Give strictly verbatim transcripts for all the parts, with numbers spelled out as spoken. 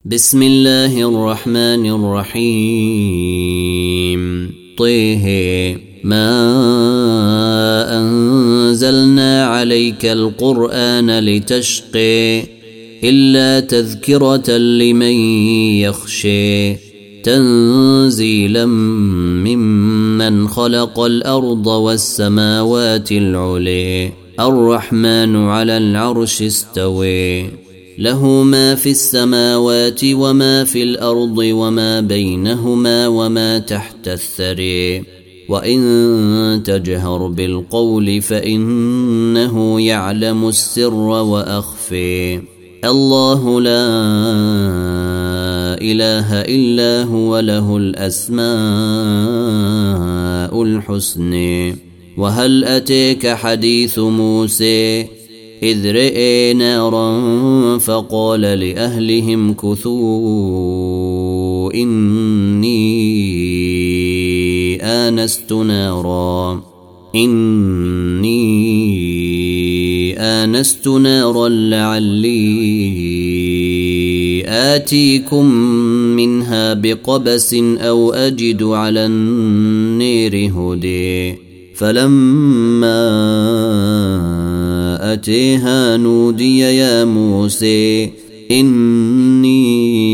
بسم الله الرحمن الرحيم طه ما أنزلنا عليك القرآن لتشقي إلا تذكرة لمن يخشي تنزيلا ممن خلق الأرض والسماوات العلي الرحمن على العرش استوي له ما في السماوات وما في الأرض وما بينهما وما تحت الثري وإن تجهر بالقول فإنه يعلم السر وأخفي الله لا إله إلا هو له الأسماء الحسنى وهل أتيك حديث موسى إذ رئي نارا فقال لأهلهم كثوا إني آنست نارا إني آنست نارا لعلي آتيكم منها بقبس أو أجد على النير هدي فلما أتيها نودي يا موسى إني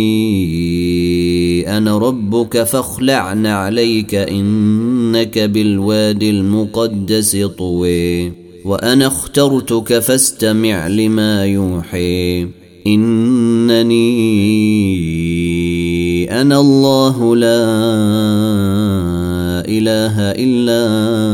أنا ربك فاخلع نعليك إنك بالوادي المقدس طوي وأنا اخترتك فاستمع لما يوحي إنني أنا الله لا إله إلا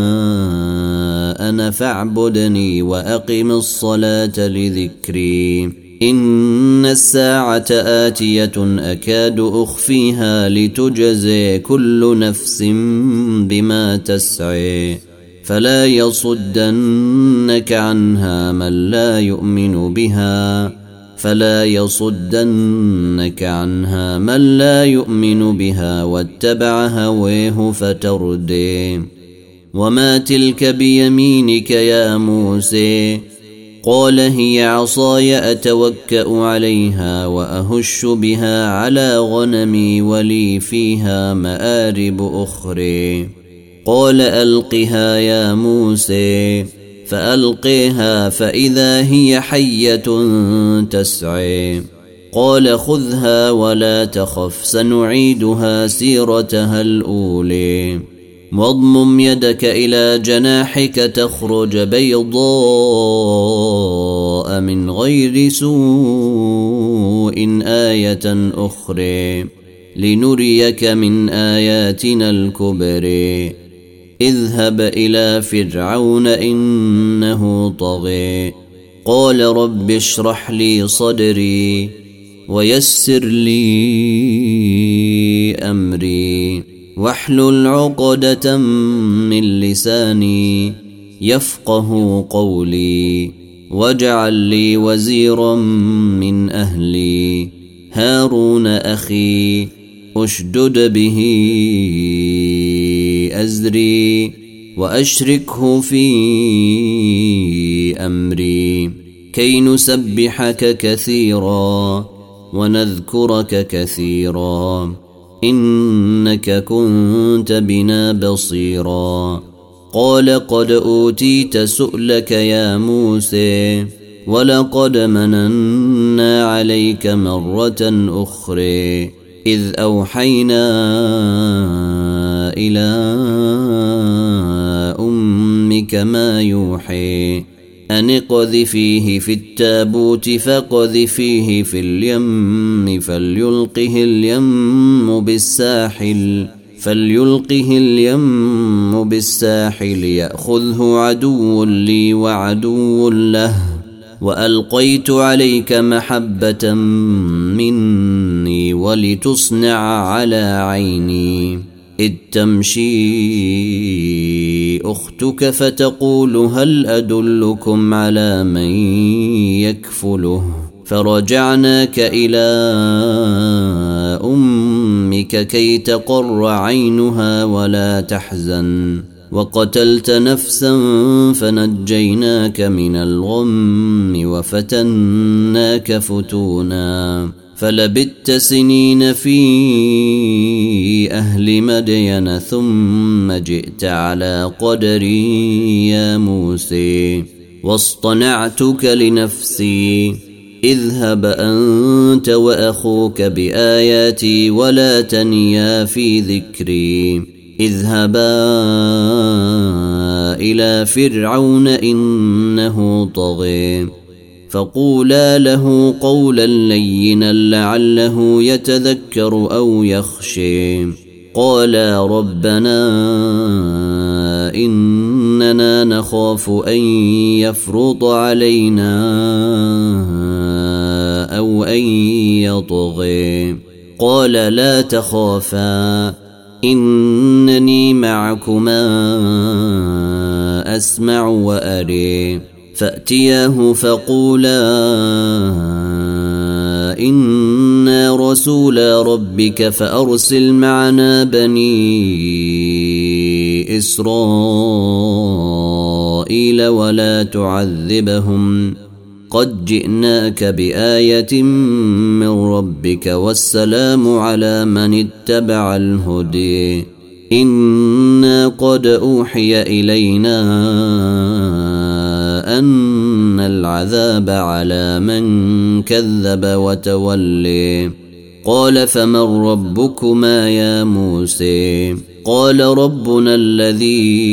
أنا فاعبدني وأقم الصلاة لذكري إن الساعة آتية أكاد أخفيها لتجزي كل نفس بما تسعي فلا يصدنك عنها من لا يؤمن بها فلا يصدنك عنها من لا يؤمن بها واتبع هويه فتردي وما تلك بيمينك يا موسى قال هي عصاي أتوكأ عليها وأهش بها على غنمي ولي فيها مآرب أخرى قال ألقها يا موسى فألقيها فإذا هي حية تسعي قال خذها ولا تخف سنعيدها سيرتها الأولى واضمم يدك إلى جناحك تخرج بيضاء من غير سوء آية أخرى لنريك من آياتنا الكبرى اذهب إلى فرعون إنه طغى قال رب اشرح لي صدري ويسر لي أمري واحلل عقدة من لساني يفقه قولي واجعل لي وزيرا من أهلي هارون أخي أشدد به أزري وأشركه في أمري كي نسبحك كثيرا ونذكرك كثيرا إنك كنت بنا بصيرا قال قد أوتيت سؤلك يا موسى ولقد مننا عليك مرة أخرى إذ أوحينا إلى أمك ما يوحي أن اقذفيه في التابوت فاقذفيه في اليم فليلقه اليم بالساحل فليلقه اليم بالساحل يأخذه عدو لي وعدو له وألقيت عليك محبة مني ولتصنع على عيني إذ تمشي أختك فتقول هل أدلكم على من يكفله فرجعناك إلى أمك كي تقر عينها ولا تحزن وقتلت نفسا فنجيناك من الغم وفتناك فتونا فلبثت سنين في أهل مدين ثم جئت على قدري يا موسى واصطنعتك لنفسي اذهب أنت وأخوك بآياتي ولا تنيا في ذكري اذهبا إلى فرعون إنه طغى فقولا له قولا لينا لعله يتذكر أو يخشى قالا ربنا إننا نخاف أن يفرط علينا أو أن يطغى قال لا تخافا إنني معكما أسمع وأري فأتياه فقولا إنا رسولا ربك فأرسل معنا بني إسرائيل ولا تعذبهم قد جئناك بآية من ربك والسلام على من اتبع الهدي إنا قد أوحي إلينا أن العذاب على من كذب وتولي قال فمن ربكما يا موسى قال ربنا الذي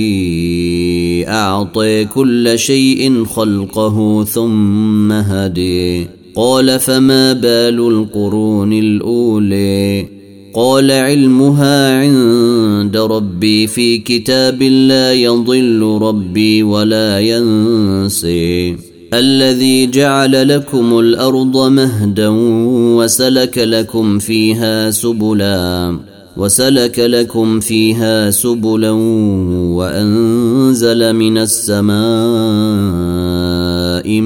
أعطى كل شيء خلقه ثم هدي قال فما بال القرون الأولى قال علمها عند ربي في كتاب لا يضل ربي ولا ينسي الذي جعل لكم الأرض مهدا وسلك لكم فيها سبلا وسلك لكم فيها سبلا وأنزل من السماء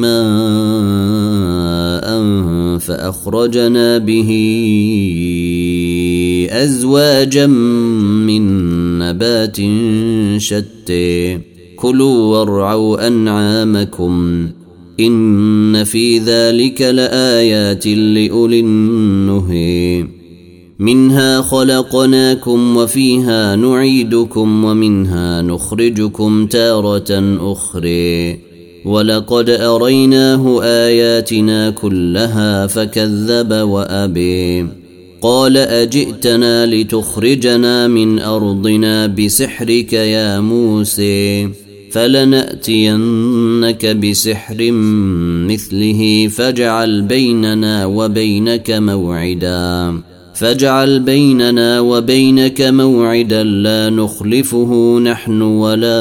ماء فأخرجنا به أزواجا من نبات شتى كلوا وارعوا أنعامكم إن في ذلك لآيات لأولي النهي منها خلقناكم وفيها نعيدكم ومنها نخرجكم تارة أخرى ولقد أريناه آياتنا كلها فكذب وأبي قال أجئتنا لتخرجنا من أرضنا بسحرك يا موسى فلنأتينك بسحر مثله فاجعل بيننا وبينك موعدا فاجعل بيننا وبينك موعدا لا نخلفه نحن ولا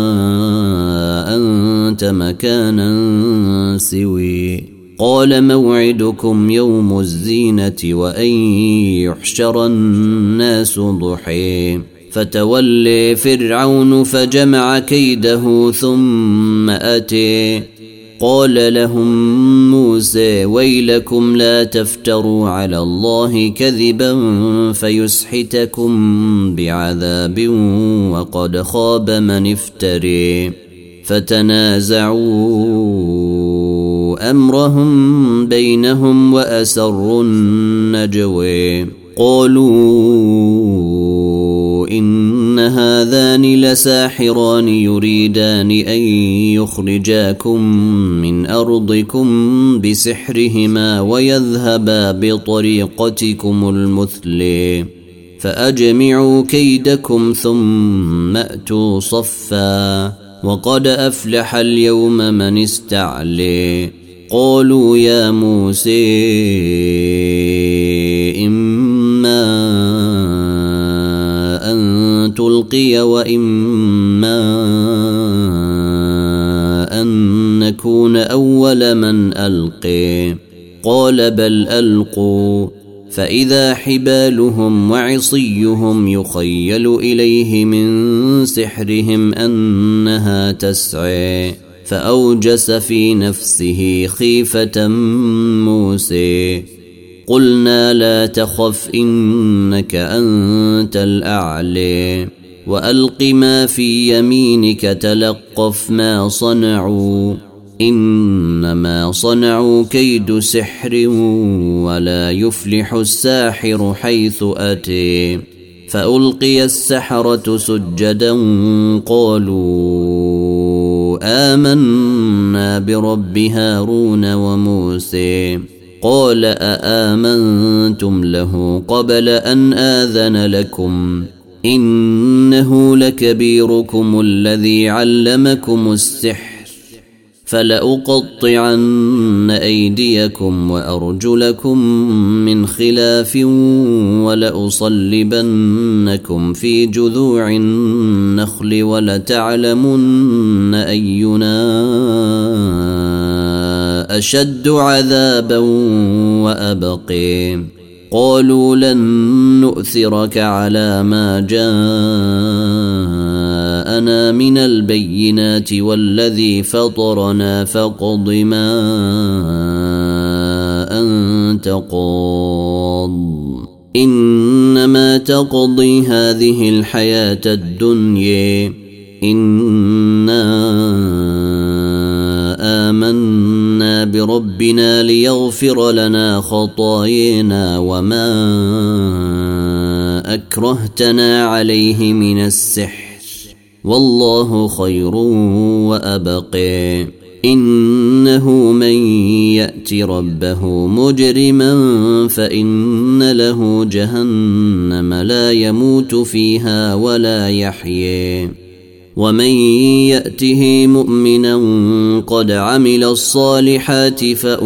أنت مكانا سوي قال موعدكم يوم الزينة وأن يحشر الناس ضحى فتولي فرعون فجمع كيده ثم أتي قال لهم موسى ويلكم لا تفتروا على الله كذبا فيسحتكم بعذاب وقد خاب من افتري فتنازعوا أمرهم بينهم وأسروا النجوى قالوا إن هذان لساحران يريدان أن يخرجاكم من أرضكم بسحرهما ويذهبا بطريقتكم المثلى فأجمعوا كيدكم ثم أتوا صفا وقد أفلح اليوم من استعلي قالوا يا موسى إما أن تلقي وإما أن نكون أول من ألقي قال بل ألقوا فإذا حبالهم وعصيهم يخيل إليه من سحرهم أنها تسعى فأوجس في نفسه خيفة موسى قلنا لا تخف إنك أنت الأعلى وألق ما في يمينك تلقف ما صنعوا إنما صنعوا كيد سحر ولا يفلح الساحر حيث أتي. فألقي السحرة سجدا قالوا آمنا برب هارون وموسى. قال أآمنتم له قبل أن آذن لكم إنه لكبيركم الذي علمكم السحر فلأقطعن أيديكم وأرجلكم من خلاف ولأصلبنكم في جذوع النخل ولتعلمن أينا أشد عذابا وأبقي. قالوا لن نؤثرك على ما جاءنا من البينات والذي فطرنا فاقض ما أنت قاض إنما تقضي هذه الحياة الدنيا إنا آمنا بربنا ليغفر لنا خطايانا وما أكرهتنا عليه من السحر والله خير وأبقى. إنه من يأت ربه مجرما فإن له جهنم لا يموت فيها ولا يحيى ومن يأته مؤمنا قد عمل الصالحات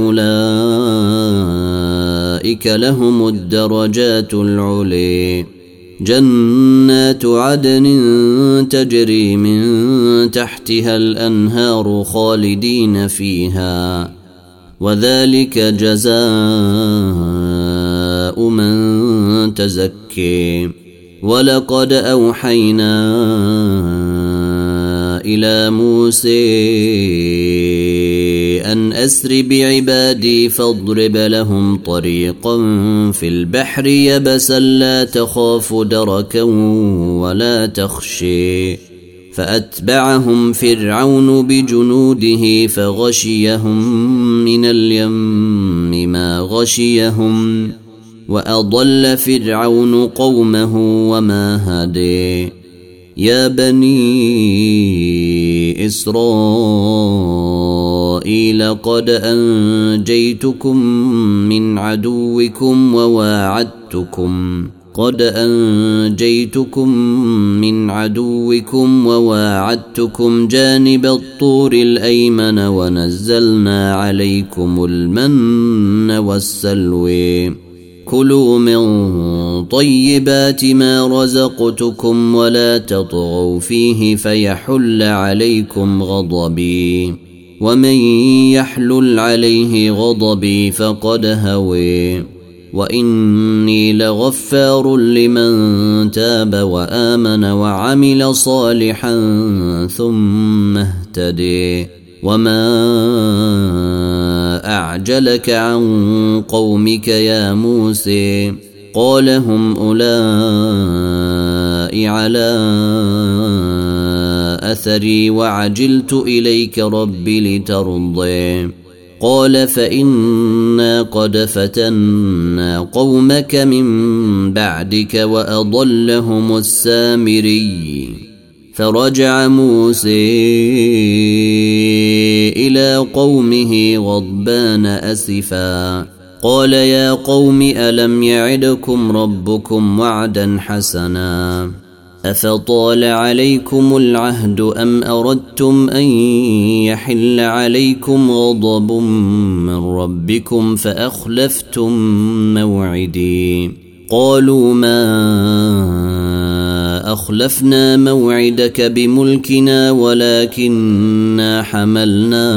فأولئك لهم الدرجات العلي. جنات عدن تجري من تحتها الأنهار خالدين فيها وذلك جزاء من تزكي. ولقد أوحينا إلى موسى أن أسر بعبادي فاضرب لهم طريقا في البحر يبسا لا تخاف دركا ولا تخشي. فأتبعهم فرعون بجنوده فغشيهم من اليم ما غشيهم وأضل فرعون قومه وما هدي. يا بني إسرائيل قد أنجيتكم من عدوكم وواعدتكم قد أنجيتكم من عدوكم وواعدتكم جانب الطور الأيمن ونزلنا عليكم المن والسلوى. كلوا من طيبات ما رزقتكم ولا تطغوا فيه فيحل عليكم غضبي ومن يحلل عليه غضبي فقد هوي. وإني لغفار لمن تاب وآمن وعمل صالحا ثم اهتدي. وما أعجلك عن قومك يا موسى؟ قال هم أولئك على أثري وعجلت إليك رب لترضي. قال فإنا قد فتنا قومك من بعدك وأضلهم السامري. فرجع موسى إلى قومه غضبان أسفا قال يا قوم ألم يعدكم ربكم وعدا حسنا أفطال عليكم العهد أم أردتم أن يحل عليكم غضب من ربكم فأخلفتم موعدي. قالوا ما أخلفنا موعدك بملكنا ولكننا حملنا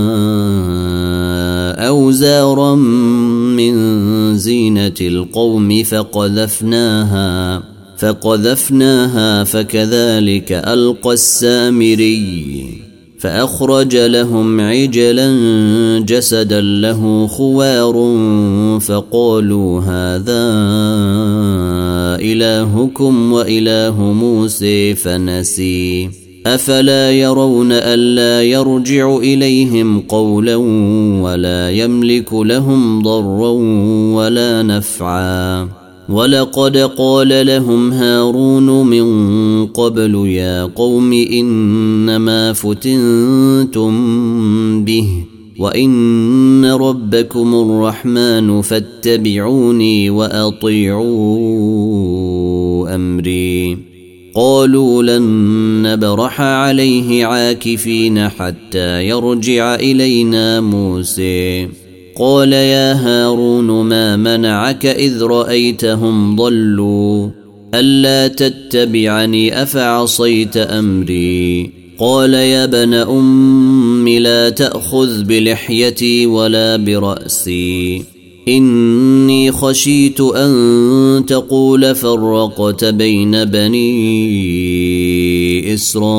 أوزارا من زينة القوم فقذفناها فقذفناها فكذلك ألقى السامري. فأخرج لهم عجلا جسدا له خوار فقالوا هذا إلهكم وإله موسى فنسي. أفلا يرون ألا يرجع إليهم قولا ولا يملك لهم ضرا ولا نفعا ولقد قال لهم هارون من قبل يا قوم إنما فتنتم به وإن ربكم الرحمن فاتبعوني وأطيعوا أمري قالوا لن نبرح عليه عاكفين حتى يرجع إلينا موسى قال يا هارون ما منعك إذ رأيتهم ضلوا ألا تتبعني أفعصيت أمري قال يا ابن أم لا تأخذ بلحيتي ولا برأسي إني خشيت أن تقول فرقت بين بني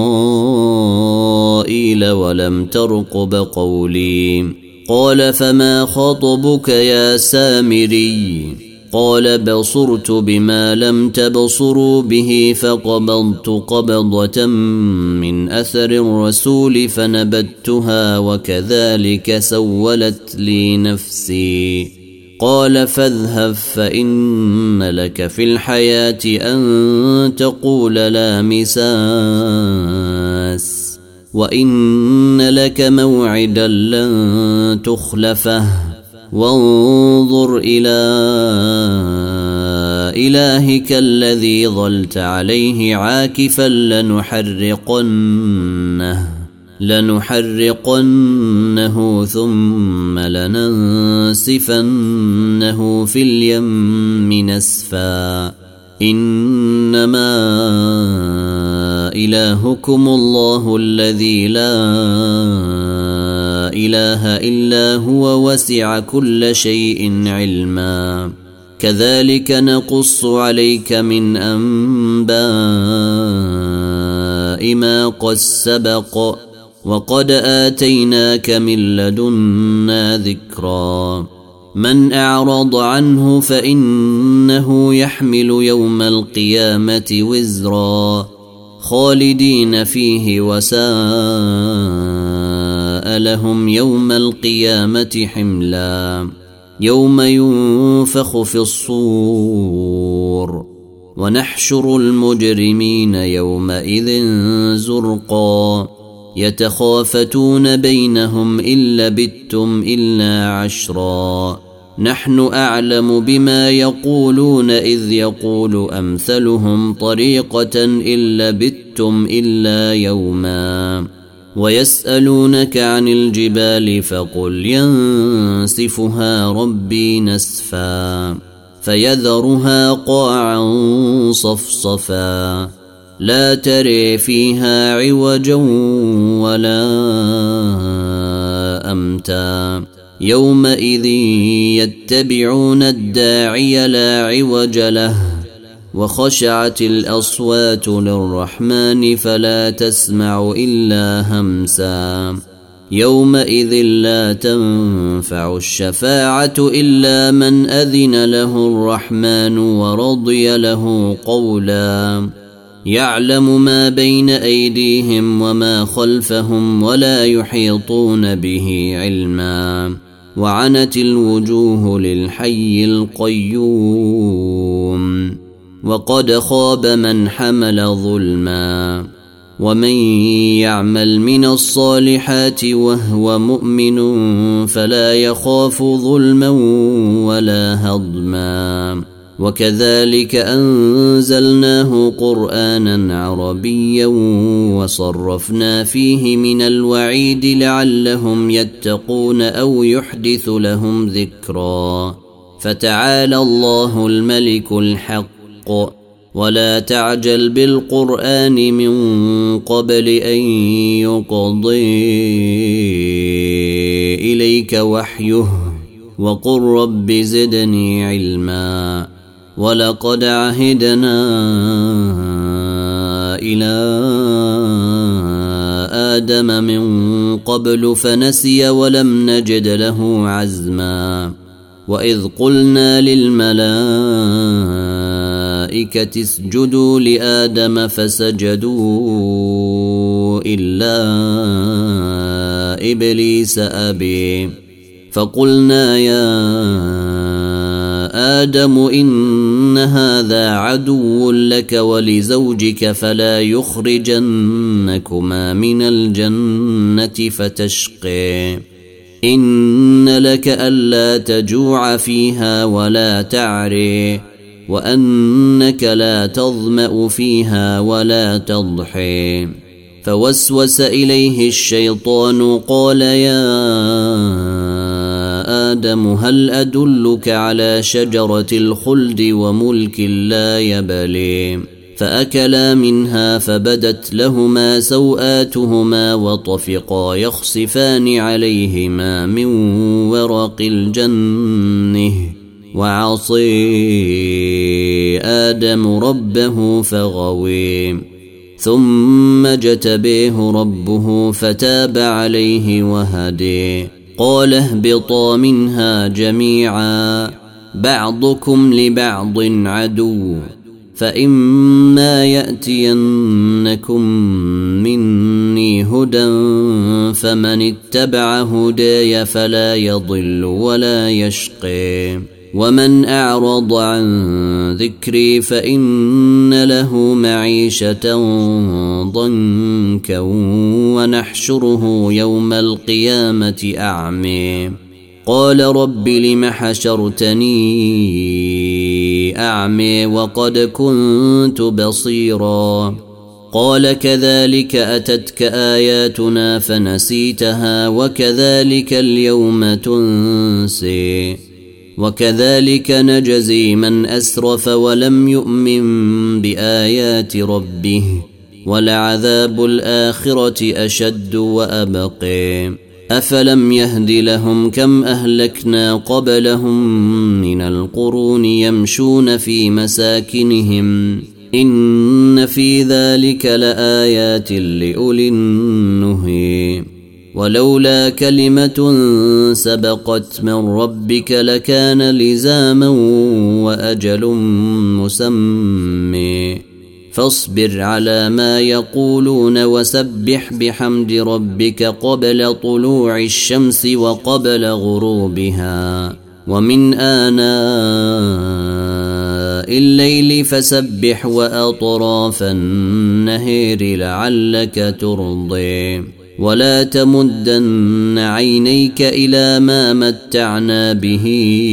إسرائيل ولم ترقب قولي قال فما خطبك يا سامري قال بصرت بما لم تبصروا به فقبضت قبضة من أثر الرسول فنبتها وكذلك سولت لي نفسي قال فاذهب فإن لك في الحياة أن تقول لا مساس وإن لك موعدا لن تخلفه وانظر إلى إلهك الذي ظلت عليه عاكفا لنحرقنه لنحرقنه ثم لننسفنه في اليم نسفا إنما إلهكم الله الذي لا إله إلا هو وسع كل شيء علما كذلك نقص عليك من أنباء ما قد سبق وقد آتيناك من لدنا ذكرا من أعرض عنه فإنه يحمل يوم القيامة وزرا خالدين فيه وساء لهم يوم القيامة حملا يوم ينفخ في الصور ونحشر المجرمين يومئذ زرقا يتخافتون بينهم إن لبثتم إلا عشرا نحن أعلم بما يقولون إذ يقول أمثلهم طريقة إن لبثتم إلا يوما ويسألونك عن الجبال فقل ينسفها ربي نسفا فيذرها قاعا صفصفا لا تري فيها عوجا ولا أمتا يومئذ يتبعون الداعي لا عوج له وخشعت الأصوات للرحمن فلا تسمع إلا همسا يومئذ لا تنفع الشفاعة إلا من أذن له الرحمن ورضي له قولا يعلم ما بين أيديهم وما خلفهم ولا يحيطون به علما وعنت الوجوه للحي القيوم وقد خاب من حمل ظلما ومن يعمل من الصالحات وهو مؤمن فلا يخاف ظلما ولا هضما وكذلك أنزلناه قرآنا عربيا وصرفنا فيه من الوعيد لعلهم يتقون أو يحدث لهم ذكرا فتعالى الله الملك الحق ولا تعجل بالقرآن من قبل أن يقضي إليك وحيه وقل رب زدني علما ولقد عهدنا إلى آدم من قبل فنسي ولم نجد له عزما وإذ قلنا للملائكة اسجدوا لآدم فسجدوا إلا إبليس أبي فقلنا يا آدم إن هذا عدو لك ولزوجك فلا يخرجنكما من الجنة فتشقي إن لك ألا تجوع فيها ولا تعري وأنك لا تظمأ فيها ولا تضحي فوسوس إليه الشيطان قال يا آدم هل أدلك على شجرة الخلد وملك لا يبلي فأكلا منها فبدت لهما سوآتهما وطفقا يخصفان عليهما من ورق الجنة وعصي آدم ربه فغوي ثم اجتبيه ربه فتاب عليه وهدي قال اهبطا منها جميعا بعضكم لبعض عدو فإما يأتينكم مني هدى فمن اتبع هداي فلا يضل ولا يشقي ومن أعرض عن ذكري فإن له معيشة ضنكا ونحشره يوم القيامة أعمي قال رب لم حشرتني أعمي وقد كنت بصيرا قال كذلك أتتك آياتنا فنسيتها وكذلك اليوم تنسي وكذلك نجزي من أسرف ولم يؤمن بآيات ربه ولعذاب الآخرة أشد وأبقي أفلم يهد لهم كم أهلكنا قبلهم من القرون يمشون في مساكنهم إن في ذلك لآيات لأولي النهي ولولا كلمة سبقت من ربك لكان لزاما وأجل مسمى فاصبر على ما يقولون وسبح بحمد ربك قبل طلوع الشمس وقبل غروبها ومن آناء الليل فسبح وأطراف النهر لعلك ترضي ولا تمدن عينيك إلى ما متعنا به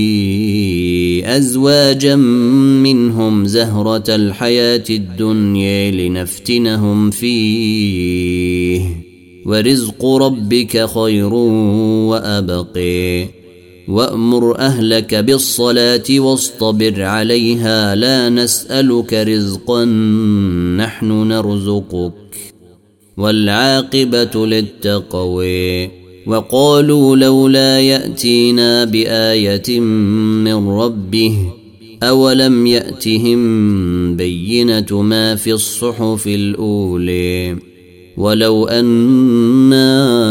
أزواجا منهم زهرة الحياة الدنيا لنفتنهم فيه ورزق ربك خير وأبقي وأمر أهلك بالصلاة واصطبر عليها لا نسألك رزقا نحن نرزقك والعاقبة للتقوى وقالوا لولا يأتينا بآية من ربه أولم يأتهم بينة ما في الصحف الأولى ولو أنا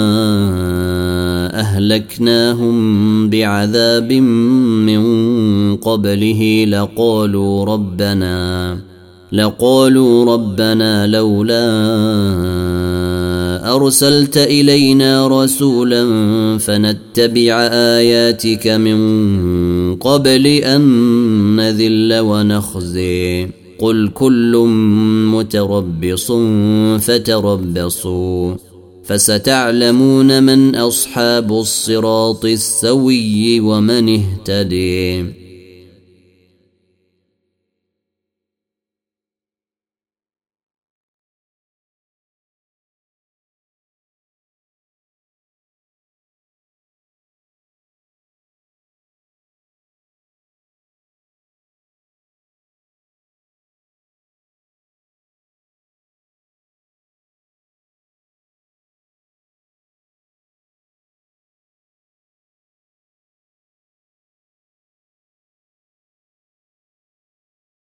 أهلكناهم بعذاب من قبله لقالوا ربنا لقالوا ربنا لولا أرسلت إلينا رسولا فنتبع آياتك من قبل أن نذل ونخزي قل كل متربص فتربصوا فستعلمون من أصحاب الصراط السوي ومن اهتدي